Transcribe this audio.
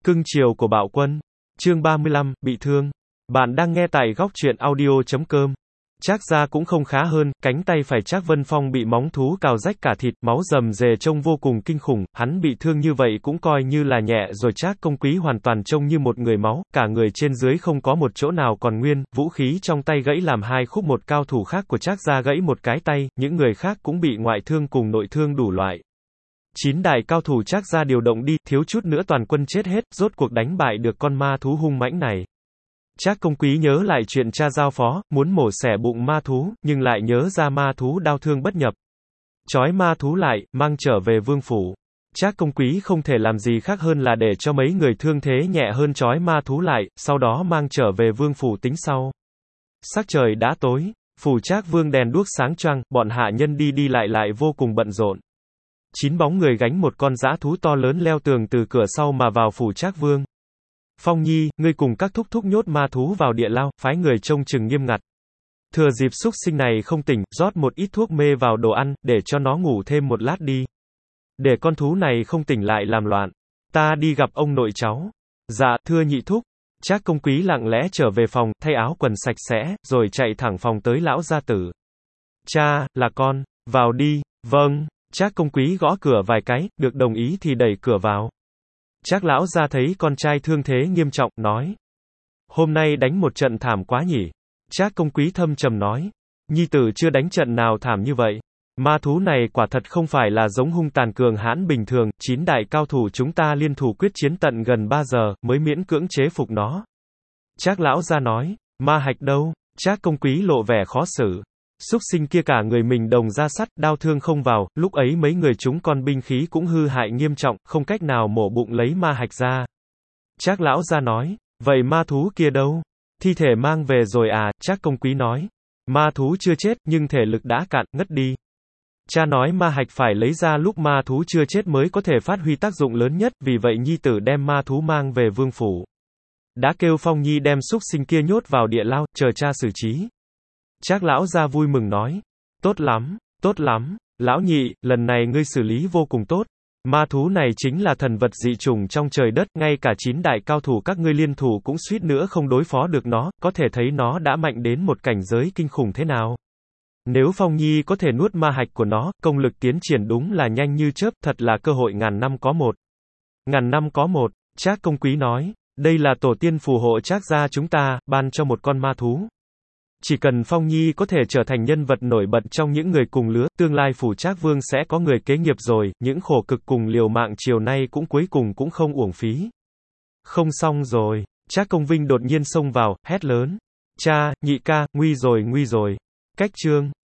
Cưng chiều của Bạo Quân. Chương 35, bị thương. Bạn đang nghe tại góc truyện audio.com. Trác Gia cũng không khá hơn, cánh tay phải Trác Vân Phong bị móng thú cào rách cả thịt, máu rầm rề trông vô cùng kinh khủng, hắn bị thương như vậy cũng coi như là nhẹ rồi. Trác Công Quý hoàn toàn trông như một người máu, cả người trên dưới không có một chỗ nào còn nguyên, vũ khí trong tay gãy làm hai khúc, một cao thủ khác của Trác Gia gãy một cái tay, những người khác cũng bị ngoại thương cùng nội thương đủ loại. 9 đại cao thủ Trác Gia điều động đi, thiếu chút nữa toàn quân chết hết, rốt cuộc đánh bại được con ma thú hung mãnh này. Trác Công Quý nhớ lại chuyện cha giao phó, muốn mổ xẻ bụng ma thú, nhưng lại nhớ ra ma thú đau thương bất nhập. Trói ma thú lại, mang trở về vương phủ. Trác Công Quý không thể làm gì khác hơn là để cho mấy người thương thế nhẹ hơn trói ma thú lại, sau đó mang trở về vương phủ tính sau. Sắc trời đã tối, phủ Trác Vương đèn đuốc sáng choang, bọn hạ nhân đi đi lại vô cùng bận rộn. 9 bóng người gánh một con dã thú to lớn leo tường từ cửa sau mà vào phủ Trác Vương. Phong Nhi, ngươi cùng các thúc thúc nhốt ma thú vào địa lao, phái người trông chừng nghiêm ngặt. Thừa dịp xúc sinh này không tỉnh, rót một ít thuốc mê vào đồ ăn, để cho nó ngủ thêm một lát đi. Để con thú này không tỉnh lại làm loạn. Ta đi gặp ông nội cháu. Dạ, thưa nhị thúc. Trác Công Quý lặng lẽ trở về phòng, thay áo quần sạch sẽ, rồi chạy thẳng phòng tới lão gia tử. Cha, là con, vào đi. Vâng. Trác Công Quý gõ cửa vài cái, được đồng ý thì đẩy cửa vào. Trác lão gia thấy con trai thương thế nghiêm trọng, nói. Hôm nay đánh một trận thảm quá nhỉ. Trác Công Quý thâm trầm nói. Nhi tử chưa đánh trận nào thảm như vậy. Ma thú này quả thật không phải là giống hung tàn cường hãn bình thường, 9 đại cao thủ chúng ta liên thủ quyết chiến tận gần 3 giờ, mới miễn cưỡng chế phục nó. Trác lão gia nói. Ma hạch đâu? Trác Công Quý lộ vẻ khó xử. Súc sinh kia cả người mình đồng ra sắt, đao thương không vào, lúc ấy mấy người chúng con binh khí cũng hư hại nghiêm trọng, không cách nào mổ bụng lấy ma hạch ra. Trác lão gia nói, vậy ma thú kia đâu? Thi thể mang về rồi à? Trác Công Quý nói, ma thú chưa chết, nhưng thể lực đã cạn, ngất đi. Cha nói ma hạch phải lấy ra lúc ma thú chưa chết mới có thể phát huy tác dụng lớn nhất, vì vậy nhi tử đem ma thú mang về vương phủ. Đã kêu Phong Nhi đem súc sinh kia nhốt vào địa lao, chờ cha xử trí. Trác lão gia vui mừng nói, tốt lắm, lão nhị, lần này ngươi xử lý vô cùng tốt. Ma thú này chính là thần vật dị chủng trong trời đất, ngay cả 9 đại cao thủ các ngươi liên thủ cũng suýt nữa không đối phó được nó, có thể thấy nó đã mạnh đến một cảnh giới kinh khủng thế nào. Nếu Phong Nhi có thể nuốt ma hạch của nó, công lực tiến triển đúng là nhanh như chớp, thật là cơ hội ngàn năm có một. Ngàn năm có một, Trác Công Quý nói, đây là tổ tiên phù hộ Trác gia chúng ta, ban cho một con ma thú. Chỉ cần Phong Nhi có thể trở thành nhân vật nổi bật trong những người cùng lứa, tương lai phủ Trác Vương sẽ có người kế nghiệp rồi, những khổ cực cùng liều mạng chiều nay cũng cuối cùng cũng không uổng phí. Không xong rồi, Trác Công Vinh đột nhiên xông vào, hét lớn. Cha, nhị ca, nguy rồi. Cách chương.